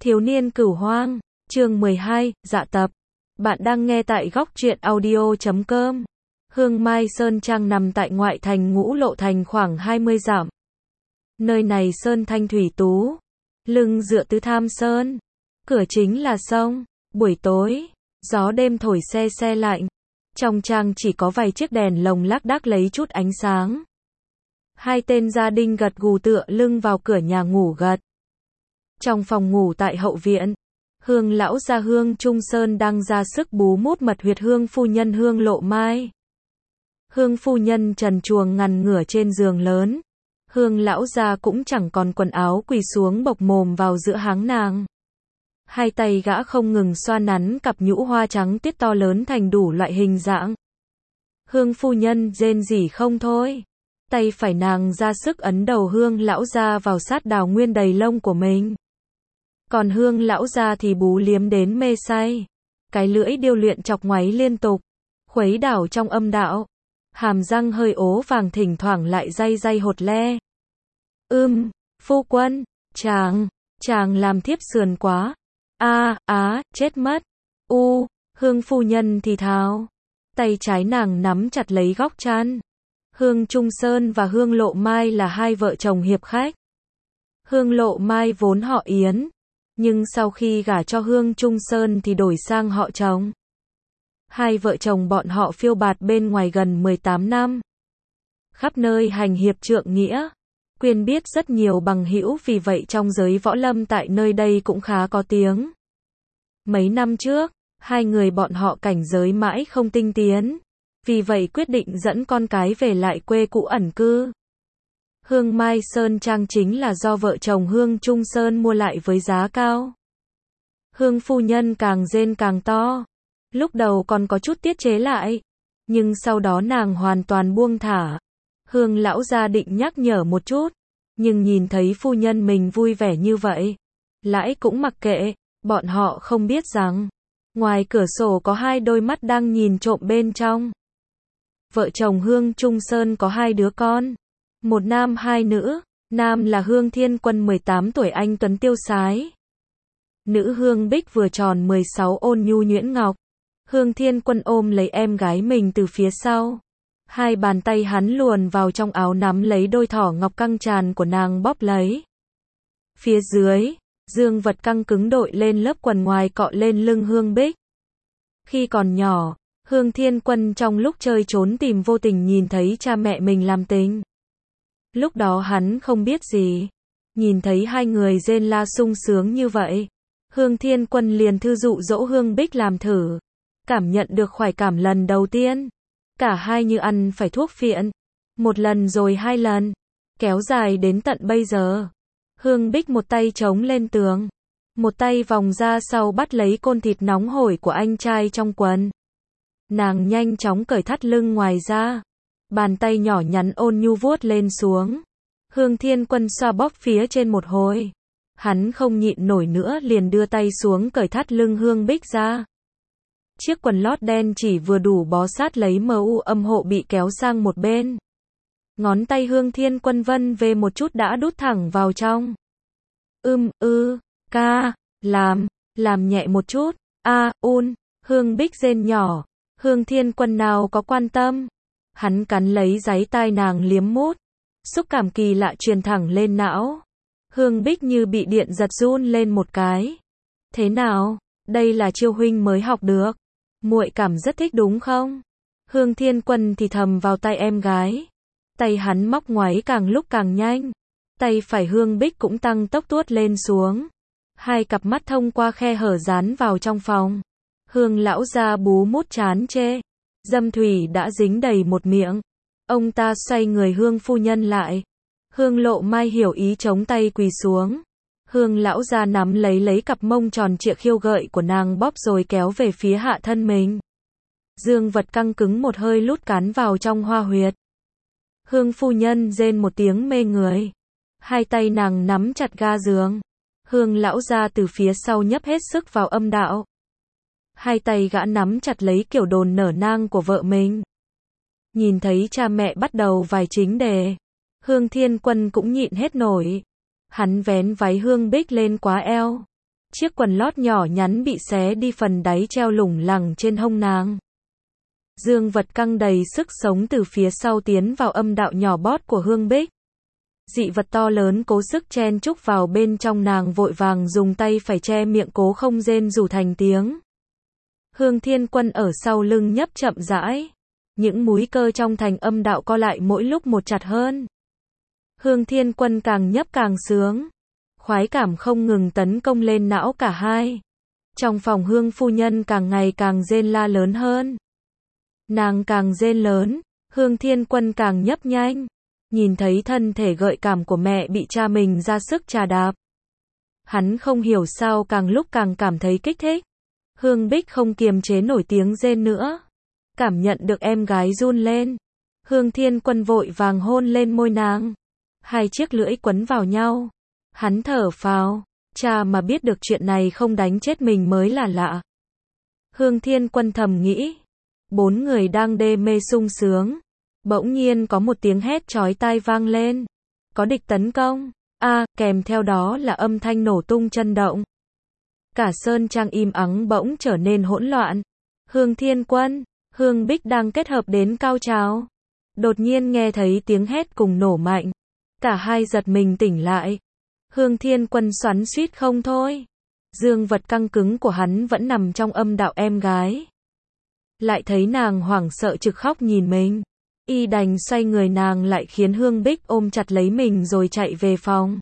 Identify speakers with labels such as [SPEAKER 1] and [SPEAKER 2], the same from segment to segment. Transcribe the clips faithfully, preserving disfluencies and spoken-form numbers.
[SPEAKER 1] Thiếu niên cửu hoang, chương mười hai, dạ tập. Bạn đang nghe tại góc truyện audio chấm com. Hương Mai Sơn Trang nằm tại ngoại thành Ngũ Lộ Thành khoảng hai mươi dặm. Nơi này sơn thanh thủy tú, lưng dựa tứ tham sơn, cửa chính là sông. Buổi tối, gió đêm thổi se se lạnh. Trong trang chỉ có vài chiếc đèn lồng lác đác lấy chút ánh sáng. Hai tên gia đình gật gù tựa lưng vào cửa nhà ngủ gật. Trong phòng ngủ tại hậu viện, Hương lão gia Hương Trung Sơn đang ra sức bú mút mật huyệt Hương phu nhân Hương Lộ Mai. Hương phu nhân trần truồng ngằn ngửa trên giường lớn. Hương lão gia cũng chẳng còn quần áo, quỳ xuống bộc mồm vào giữa háng nàng. Hai tay gã không ngừng xoa nắn cặp nhũ hoa trắng tiết to lớn thành đủ loại hình dạng. Hương phu nhân rên rỉ không thôi. Tay phải nàng ra sức ấn đầu Hương lão gia vào sát đào nguyên đầy lông của mình. Còn Hương lão gia thì bú liếm đến mê say. Cái lưỡi điêu luyện chọc ngoáy liên tục, khuấy đảo trong âm đạo. Hàm răng hơi ố vàng thỉnh thoảng lại day day hột le. Ưm, phu quân, chàng, chàng làm thiếp sườn quá. A, á, chết mất. U, Hương phu nhân thì thào. Tay trái nàng nắm chặt lấy góc chăn. Hương Trung Sơn và Hương Lộ Mai là hai vợ chồng hiệp khách. Hương Lộ Mai vốn họ Yến, nhưng sau khi gả cho Hương Trung Sơn thì đổi sang họ chồng. Hai vợ chồng bọn họ phiêu bạt bên ngoài gần mười tám năm. Khắp nơi hành hiệp trượng nghĩa, quen biết rất nhiều bằng hữu, vì vậy trong giới võ lâm tại nơi đây cũng khá có tiếng. Mấy năm trước, hai người bọn họ cảnh giới mãi không tinh tiến, vì vậy quyết định dẫn con cái về lại quê cũ ẩn cư. Hương Mai Sơn Trang chính là do vợ chồng Hương Trung Sơn mua lại với giá cao. Hương phu nhân càng rên càng to. Lúc đầu còn có chút tiết chế lại, nhưng sau đó nàng hoàn toàn buông thả. Hương lão gia định nhắc nhở một chút, nhưng nhìn thấy phu nhân mình vui vẻ như vậy, lãi cũng mặc kệ. Bọn họ không biết rằng, ngoài cửa sổ có hai đôi mắt đang nhìn trộm bên trong. Vợ chồng Hương Trung Sơn có hai đứa con, một nam hai nữ. Nam là Hương Thiên Quân mười tám tuổi anh tuấn tiêu sái. Nữ Hương Bích vừa tròn mười sáu ôn nhu nhuyễn ngọc. Hương Thiên Quân ôm lấy em gái mình từ phía sau. Hai bàn tay hắn luồn vào trong áo nắm lấy đôi thỏ ngọc căng tràn của nàng bóp lấy. Phía dưới, dương vật căng cứng đội lên lớp quần ngoài cọ lên lưng Hương Bích. Khi còn nhỏ, Hương Thiên Quân trong lúc chơi trốn tìm vô tình nhìn thấy cha mẹ mình làm tình. Lúc đó hắn không biết gì. Nhìn thấy hai người rên la sung sướng như vậy, Hương Thiên Quân liền thư dụ dỗ Hương Bích làm thử. Cảm nhận được khoái cảm lần đầu tiên, cả hai như ăn phải thuốc phiện. Một lần rồi hai lần, kéo dài đến tận bây giờ. Hương Bích một tay chống lên tường, một tay vòng ra sau bắt lấy côn thịt nóng hổi của anh trai trong quần. Nàng nhanh chóng cởi thắt lưng ngoài ra, bàn tay nhỏ nhắn ôn nhu vuốt lên xuống. Hương Thiên Quân xoa bóp phía trên một hồi. Hắn không nhịn nổi nữa liền đưa tay xuống cởi thắt lưng Hương Bích ra. Chiếc quần lót đen chỉ vừa đủ bó sát lấy mờ u âm hộ bị kéo sang một bên. Ngón tay Hương Thiên Quân vân về một chút đã đút thẳng vào trong. Ưm, ư, ca, làm, làm nhẹ một chút, a, un, Hương Bích rên nhỏ. Hương Thiên Quân nào có quan tâm. Hắn cắn lấy dáy tai nàng liếm mút. Xúc cảm kỳ lạ truyền thẳng lên não. Hương Bích như bị điện giật run lên một cái. Thế nào? Đây là chiêu huynh mới học được. Muội cảm rất thích đúng không? Hương Thiên Quân thì thầm vào tay em gái. Tay hắn móc ngoáy càng lúc càng nhanh. Tay phải Hương Bích cũng tăng tốc tuốt lên xuống. Hai cặp mắt thông qua khe hở dán vào trong phòng. Hương lão gia bú mút chán chê. Dâm thủy đã dính đầy một miệng. Ông ta xoay người Hương phu nhân lại. Hương Lộ Mai hiểu ý chống tay quỳ xuống. Hương lão gia nắm lấy lấy cặp mông tròn trịa khiêu gợi của nàng bóp rồi kéo về phía hạ thân mình. Dương vật căng cứng một hơi lút cắn vào trong hoa huyệt. Hương phu nhân rên một tiếng mê người. Hai tay nàng nắm chặt ga giường. Hương lão gia từ phía sau nhấp hết sức vào âm đạo. Hai tay gã nắm chặt lấy kiểu đồn nở nang của vợ mình. Nhìn thấy cha mẹ bắt đầu vài chính đề, Hương Thiên Quân cũng nhịn hết nổi. Hắn vén váy Hương Bích lên quá eo, Chiếc quần lót nhỏ nhắn bị xé đi phần đáy treo lủng lẳng trên hông nàng. Dương vật căng đầy sức sống từ phía sau tiến vào âm đạo nhỏ bót của Hương Bích. Dị vật to lớn cố sức chen chúc vào bên trong, nàng vội vàng dùng tay phải che miệng cố không rên rủ thành tiếng. Hương Thiên Quân ở sau lưng nhấp chậm rãi. Những múi cơ trong thành âm đạo co lại mỗi lúc một chặt hơn. Hương Thiên Quân càng nhấp càng sướng. Khoái cảm không ngừng tấn công lên não cả hai. Trong phòng Hương phu nhân càng ngày càng rên la lớn hơn. Nàng càng rên lớn, Hương Thiên Quân càng nhấp nhanh. Nhìn thấy thân thể gợi cảm của mẹ bị cha mình ra sức trà đạp. Hắn không hiểu sao càng lúc càng cảm thấy kích thích. Hương Bích không kiềm chế nổi tiếng rên nữa. Cảm nhận được em gái run lên. Hương Thiên Quân vội vàng hôn lên môi nàng. Hai chiếc lưỡi quấn vào nhau. Hắn thở phào. Cha mà biết được chuyện này không đánh chết mình mới là lạ. Hương Thiên Quân thầm nghĩ. Bốn người đang đê mê sung sướng. Bỗng nhiên có một tiếng hét chói tai vang lên. Có địch tấn công. A, à, kèm theo đó là âm thanh nổ tung chân động. Cả sơn trang im ắng bỗng trở nên hỗn loạn. Hương Thiên Quân, Hương Bích đang kết hợp đến cao trào. Đột nhiên nghe thấy tiếng hét cùng nổ mạnh. Cả hai giật mình tỉnh lại. Hương Thiên Quân xoắn xuýt không thôi. Dương vật căng cứng của hắn vẫn nằm trong âm đạo em gái. Lại thấy nàng hoảng sợ trực khóc nhìn mình. Y đành xoay người nàng lại khiến Hương Bích ôm chặt lấy mình rồi chạy về phòng.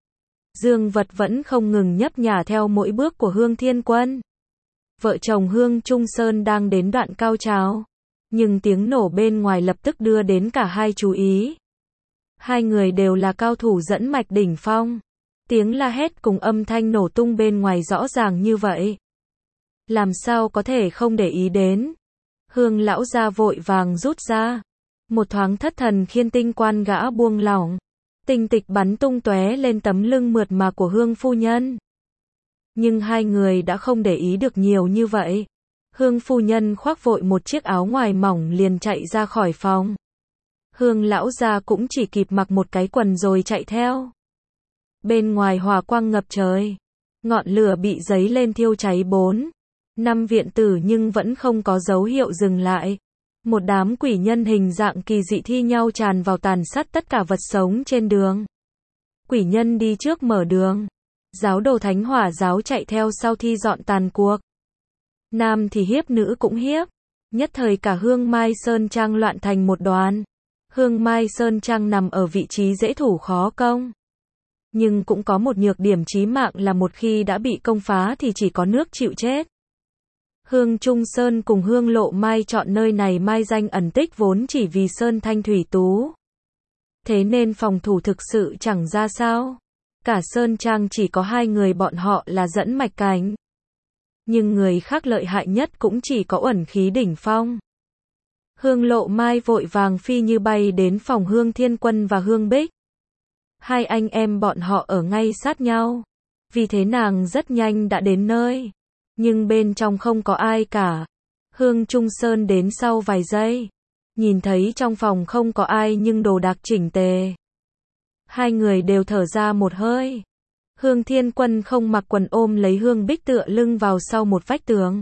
[SPEAKER 1] Dương vật vẫn không ngừng nhấp nhả theo mỗi bước của Hương Thiên Quân. Vợ chồng Hương Trung Sơn đang đến đoạn cao trào. Nhưng tiếng nổ bên ngoài lập tức đưa đến cả hai chú ý. Hai người đều là cao thủ dẫn mạch đỉnh phong. Tiếng la hét cùng âm thanh nổ tung bên ngoài rõ ràng như vậy. Làm sao có thể không để ý đến. Hương lão gia vội vàng rút ra. Một thoáng thất thần khiên tinh quan gã buông lỏng. Tinh tịch bắn tung tóe lên tấm lưng mượt mà của Hương phu nhân. Nhưng hai người đã không để ý được nhiều như vậy. Hương phu nhân khoác vội một chiếc áo ngoài mỏng liền chạy ra khỏi phòng. Hương lão gia cũng chỉ kịp mặc một cái quần rồi chạy theo. Bên ngoài hỏa quang ngập trời. Ngọn lửa bị giấy lên thiêu cháy bốn, năm viện tử nhưng vẫn không có dấu hiệu dừng lại. Một đám quỷ nhân hình dạng kỳ dị thi nhau tràn vào tàn sát tất cả vật sống trên đường. Quỷ nhân đi trước mở đường. Giáo đồ Thánh Hỏa giáo chạy theo sau thi dọn tàn cuộc. Nam thì hiếp, nữ cũng hiếp. Nhất thời cả Hương Mai Sơn Trang loạn thành một đoàn. Hương Mai Sơn Trang nằm ở vị trí dễ thủ khó công. Nhưng cũng có một nhược điểm chí mạng là một khi đã bị công phá thì chỉ có nước chịu chết. Hương Trung Sơn cùng Hương Lộ Mai chọn nơi này mai danh ẩn tích vốn chỉ vì Sơn Thanh Thủy Tú. Thế nên phòng thủ thực sự chẳng ra sao. Cả Sơn Trang chỉ có hai người bọn họ là dẫn mạch cảnh. Nhưng người khác lợi hại nhất cũng chỉ có uẩn khí đỉnh phong. Hương Lộ Mai vội vàng phi như bay đến phòng Hương Thiên Quân và Hương Bích. Hai anh em bọn họ ở ngay sát nhau. Vì thế nàng rất nhanh đã đến nơi. Nhưng bên trong không có ai cả. Hương Trung Sơn đến sau vài giây. Nhìn thấy trong phòng không có ai nhưng đồ đạc chỉnh tề. Hai người đều thở ra một hơi. Hương Thiên Quân không mặc quần ôm lấy Hương Bích tựa lưng vào sau một vách tường.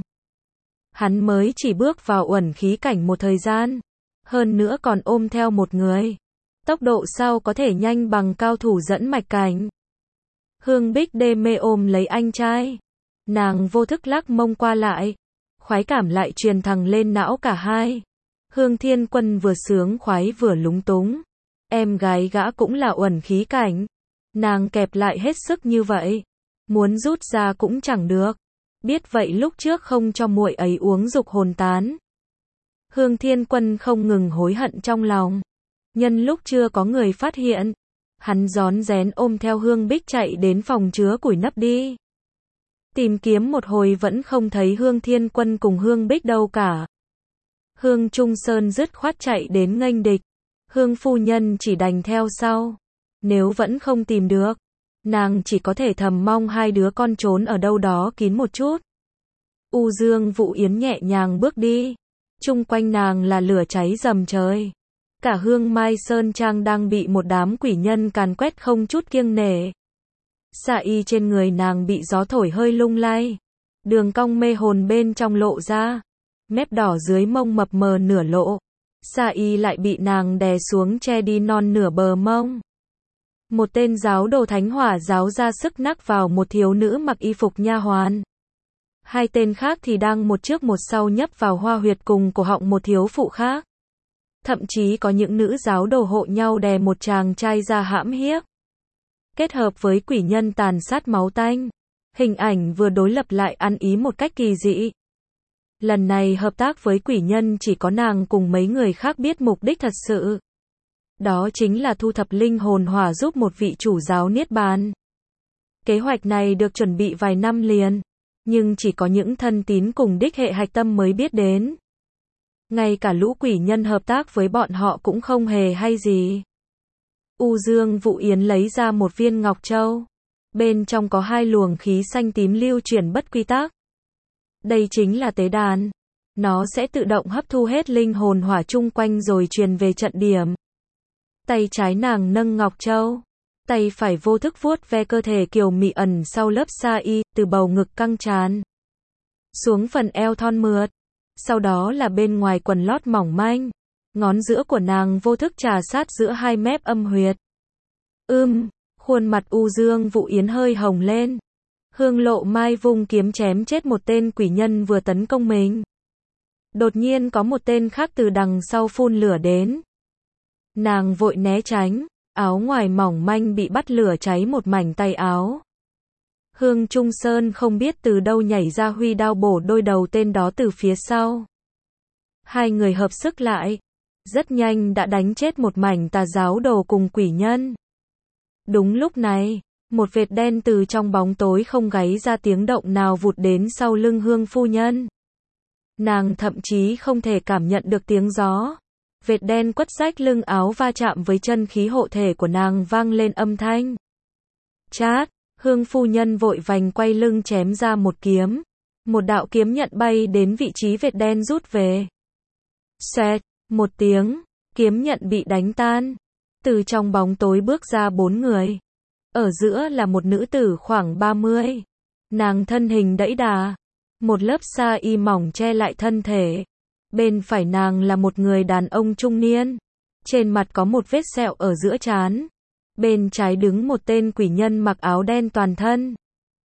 [SPEAKER 1] Hắn mới chỉ bước vào uẩn khí cảnh một thời gian. Hơn nữa còn ôm theo một người. Tốc độ sao có thể nhanh bằng cao thủ dẫn mạch cảnh. Hương Bích đê mê ôm lấy anh trai. Nàng vô thức lắc mông qua lại. Khoái cảm lại truyền thẳng lên não cả hai. Hương Thiên Quân vừa sướng khoái vừa lúng túng. Em gái gã cũng là uẩn khí cảnh. Nàng kẹp lại hết sức như vậy. Muốn rút ra cũng chẳng được. Biết vậy lúc trước không cho muội ấy uống dục hồn tán. Hương Thiên Quân không ngừng hối hận trong lòng. Nhân lúc chưa có người phát hiện. Hắn rón rén ôm theo Hương Bích chạy đến phòng chứa củi nấp đi. Tìm kiếm một hồi vẫn không thấy Hương Thiên Quân cùng Hương Bích đâu cả. Hương Trung Sơn dứt khoát chạy đến nghênh địch. Hương phu nhân chỉ đành theo sau. Nếu vẫn không tìm được, nàng chỉ có thể thầm mong hai đứa con trốn ở đâu đó kín một chút. U Dương Vũ Yến nhẹ nhàng bước đi. Chung quanh nàng là lửa cháy rầm trời. Cả Hương Mai Sơn Trang đang bị một đám quỷ nhân càn quét không chút kiêng nể. Sa y trên người nàng bị gió thổi hơi lung lay. Đường cong mê hồn bên trong lộ ra. Mép đỏ dưới mông mập mờ nửa lộ. Sa y lại bị nàng đè xuống che đi non nửa bờ mông. Một tên giáo đồ thánh hỏa giáo ra sức nắc vào một thiếu nữ mặc y phục nha hoàn. Hai tên khác thì đang một trước một sau nhấp vào hoa huyệt cùng cổ họng một thiếu phụ khác. Thậm chí có những nữ giáo đồ hộ nhau đè một chàng trai ra hãm hiếp. Kết hợp với quỷ nhân tàn sát máu tanh. Hình ảnh vừa đối lập lại ăn ý một cách kỳ dị. Lần này hợp tác với quỷ nhân chỉ có nàng cùng mấy người khác biết mục đích thật sự. Đó chính là thu thập linh hồn hỏa giúp một vị chủ giáo niết bàn. Kế hoạch này được chuẩn bị vài năm liền. Nhưng chỉ có những thân tín cùng đích hệ hạch tâm mới biết đến. Ngay cả lũ quỷ nhân hợp tác với bọn họ cũng không hề hay gì. U Dương Vũ Yến lấy ra một viên ngọc châu. Bên trong có hai luồng khí xanh tím lưu chuyển bất quy tắc. Đây chính là tế đàn. Nó sẽ tự động hấp thu hết linh hồn hỏa chung quanh rồi truyền về trận điểm. Tay trái nàng nâng ngọc châu. Tay phải vô thức vuốt ve cơ thể kiều mị ẩn sau lớp sa y, từ bầu ngực căng tràn. Xuống phần eo thon mượt. Sau đó là bên ngoài quần lót mỏng manh. Ngón giữa của nàng vô thức trà sát giữa hai mép âm huyệt. Ưm, khuôn mặt U Dương Vũ Yến hơi hồng lên. Hương Lộ Mai vung kiếm chém chết một tên quỷ nhân vừa tấn công mình. Đột nhiên có một tên khác từ đằng sau phun lửa đến. Nàng vội né tránh, áo ngoài mỏng manh bị bắt lửa cháy một mảnh tay áo. Hương Trung Sơn không biết từ đâu nhảy ra huy đao bổ đôi đầu tên đó từ phía sau. Hai người hợp sức lại, rất nhanh đã đánh chết một mảnh tà giáo đồ cùng quỷ nhân. Đúng lúc này, một vệt đen từ trong bóng tối không gáy ra tiếng động nào vụt đến sau lưng Hương phu nhân. Nàng thậm chí không thể cảm nhận được tiếng gió. Vệt đen quất rách lưng áo va chạm với chân khí hộ thể của nàng vang lên âm thanh. Chát, Hương phu nhân vội vành quay lưng chém ra một kiếm. Một đạo kiếm nhận bay đến vị trí vệt đen rút về. Xoẹt, một tiếng, kiếm nhận bị đánh tan. Từ trong bóng tối bước ra bốn người. Ở giữa là một nữ tử khoảng ba mươi. Nàng thân hình đẫy đà. Một lớp sa y mỏng che lại thân thể. Bên phải nàng là một người đàn ông trung niên. Trên mặt có một vết sẹo ở giữa trán. Bên trái đứng một tên quỷ nhân mặc áo đen toàn thân.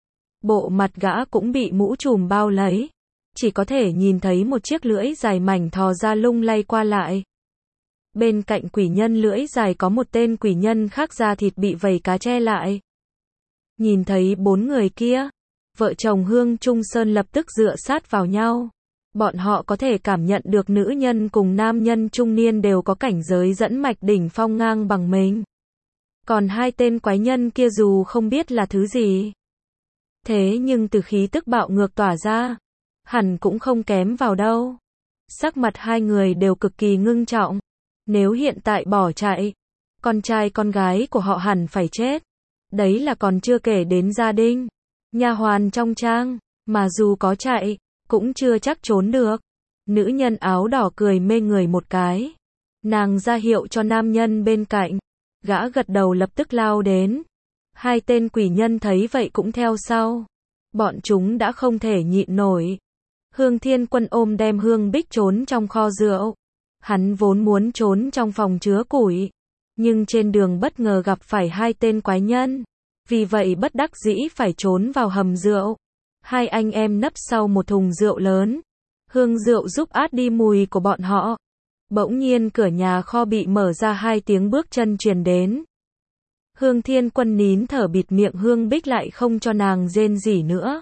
[SPEAKER 1] Bộ mặt gã cũng bị mũ trùm bao lấy. Chỉ có thể nhìn thấy một chiếc lưỡi dài mảnh thò ra lung lay qua lại. Bên cạnh quỷ nhân lưỡi dài có một tên quỷ nhân khác da thịt bị vảy cá che lại. Nhìn thấy bốn người kia, vợ chồng Hương Trung Sơn lập tức dựa sát vào nhau. Bọn họ có thể cảm nhận được nữ nhân cùng nam nhân trung niên đều có cảnh giới dẫn mạch đỉnh phong ngang bằng mình. Còn hai tên quái nhân kia dù không biết là thứ gì. Thế nhưng từ khí tức bạo ngược tỏa ra, hẳn cũng không kém vào đâu. Sắc mặt hai người đều cực kỳ ngưng trọng. Nếu hiện tại bỏ chạy, con trai con gái của họ hẳn phải chết. Đấy là còn chưa kể đến gia đình, nha hoàn trong trang, mà dù có chạy, cũng chưa chắc trốn được. Nữ nhân áo đỏ cười mê người một cái. Nàng ra hiệu cho nam nhân bên cạnh. Gã gật đầu lập tức lao đến. Hai tên quỷ nhân thấy vậy cũng theo sau. Bọn chúng đã không thể nhịn nổi. Hương Thiên Quân ôm đem Hương Bích trốn trong kho rượu. Hắn vốn muốn trốn trong phòng chứa củi. Nhưng trên đường bất ngờ gặp phải hai tên quái nhân. Vì vậy bất đắc dĩ phải trốn vào hầm rượu. Hai anh em nấp sau một thùng rượu lớn. Hương rượu giúp át đi mùi của bọn họ. Bỗng nhiên cửa nhà kho bị mở ra, hai tiếng bước chân truyền đến. Hương Thiên Quân nín thở bịt miệng Hương Bích lại không cho nàng rên rỉ nữa.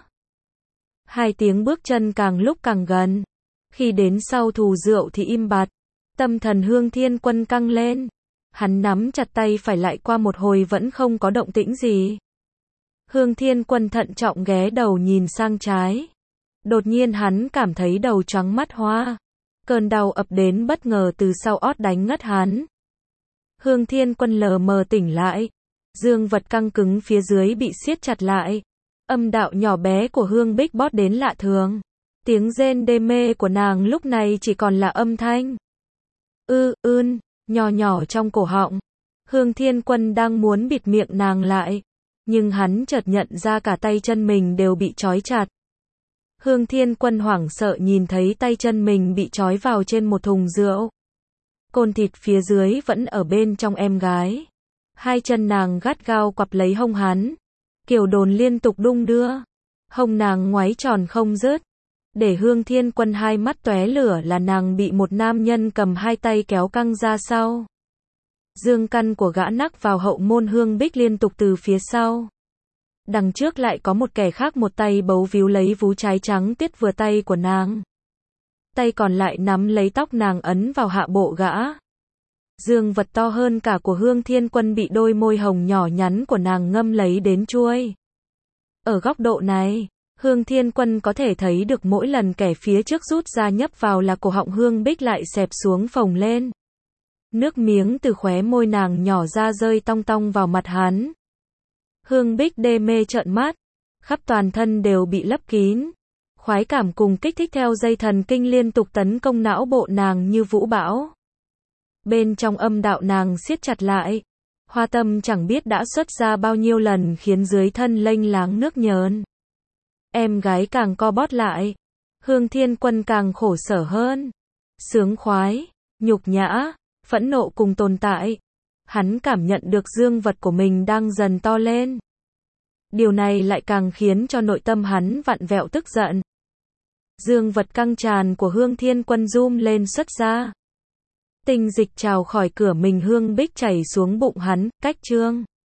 [SPEAKER 1] Hai tiếng bước chân càng lúc càng gần. Khi đến sau thùng rượu thì im bặt. Tâm thần Hương Thiên Quân căng lên. Hắn nắm chặt tay phải lại qua một hồi vẫn không có động tĩnh gì. Hương Thiên Quân thận trọng ghé đầu nhìn sang trái. Đột nhiên hắn cảm thấy đầu choáng mắt hoa. Cơn đau ập đến bất ngờ từ sau ót đánh ngất hắn. Hương Thiên Quân lờ mờ tỉnh lại. Dương vật căng cứng phía dưới bị siết chặt lại. Âm đạo nhỏ bé của Hương Bích bót đến lạ thường. Tiếng rên đê mê của nàng lúc này chỉ còn là âm thanh. Ư, ưn, nhỏ nhỏ trong cổ họng. Hương Thiên Quân đang muốn bịt miệng nàng lại. Nhưng hắn chợt nhận ra cả tay chân mình đều bị trói chặt. Hương Thiên Quân hoảng sợ nhìn thấy tay chân mình bị trói vào trên một thùng rượu. Côn thịt phía dưới vẫn ở bên trong em gái. Hai chân nàng gắt gao quặp lấy hông hắn. Kiểu đồn liên tục đung đưa. Hông nàng ngoáy tròn không dứt. Để Hương Thiên Quân hai mắt tóe lửa là nàng bị một nam nhân cầm hai tay kéo căng ra sau. Dương căn của gã nắc vào hậu môn Hương Bích liên tục từ phía sau. Đằng trước lại có một kẻ khác một tay bấu víu lấy vú trái trắng tiết vừa tay của nàng. Tay còn lại nắm lấy tóc nàng ấn vào hạ bộ gã. Dương vật to hơn cả của Hương Thiên Quân bị đôi môi hồng nhỏ nhắn của nàng ngâm lấy đến chuôi. Ở góc độ này, Hương Thiên Quân có thể thấy được mỗi lần kẻ phía trước rút ra nhấp vào là cổ họng Hương Bích lại xẹp xuống phồng lên. Nước miếng từ khóe môi nàng nhỏ ra rơi tong tong vào mặt hắn. Hương Bích đê mê trợn mắt, khắp toàn thân đều bị lấp kín. Khoái cảm cùng kích thích theo dây thần kinh liên tục tấn công não bộ nàng như vũ bão. Bên trong âm đạo nàng siết chặt lại. Hoa tâm chẳng biết đã xuất ra bao nhiêu lần khiến dưới thân lênh láng nước nhớn. Em gái càng co bót lại. Hương Thiên Quân càng khổ sở hơn. Sướng khoái, nhục nhã, phẫn nộ cùng tồn tại. Hắn cảm nhận được dương vật của mình đang dần to lên. Điều này lại càng khiến cho nội tâm hắn vặn vẹo tức giận. Dương vật căng tràn của Hương Thiên Quân zoom lên xuất ra. Tinh dịch trào khỏi cửa mình Hương Bích chảy xuống bụng hắn, cách trương.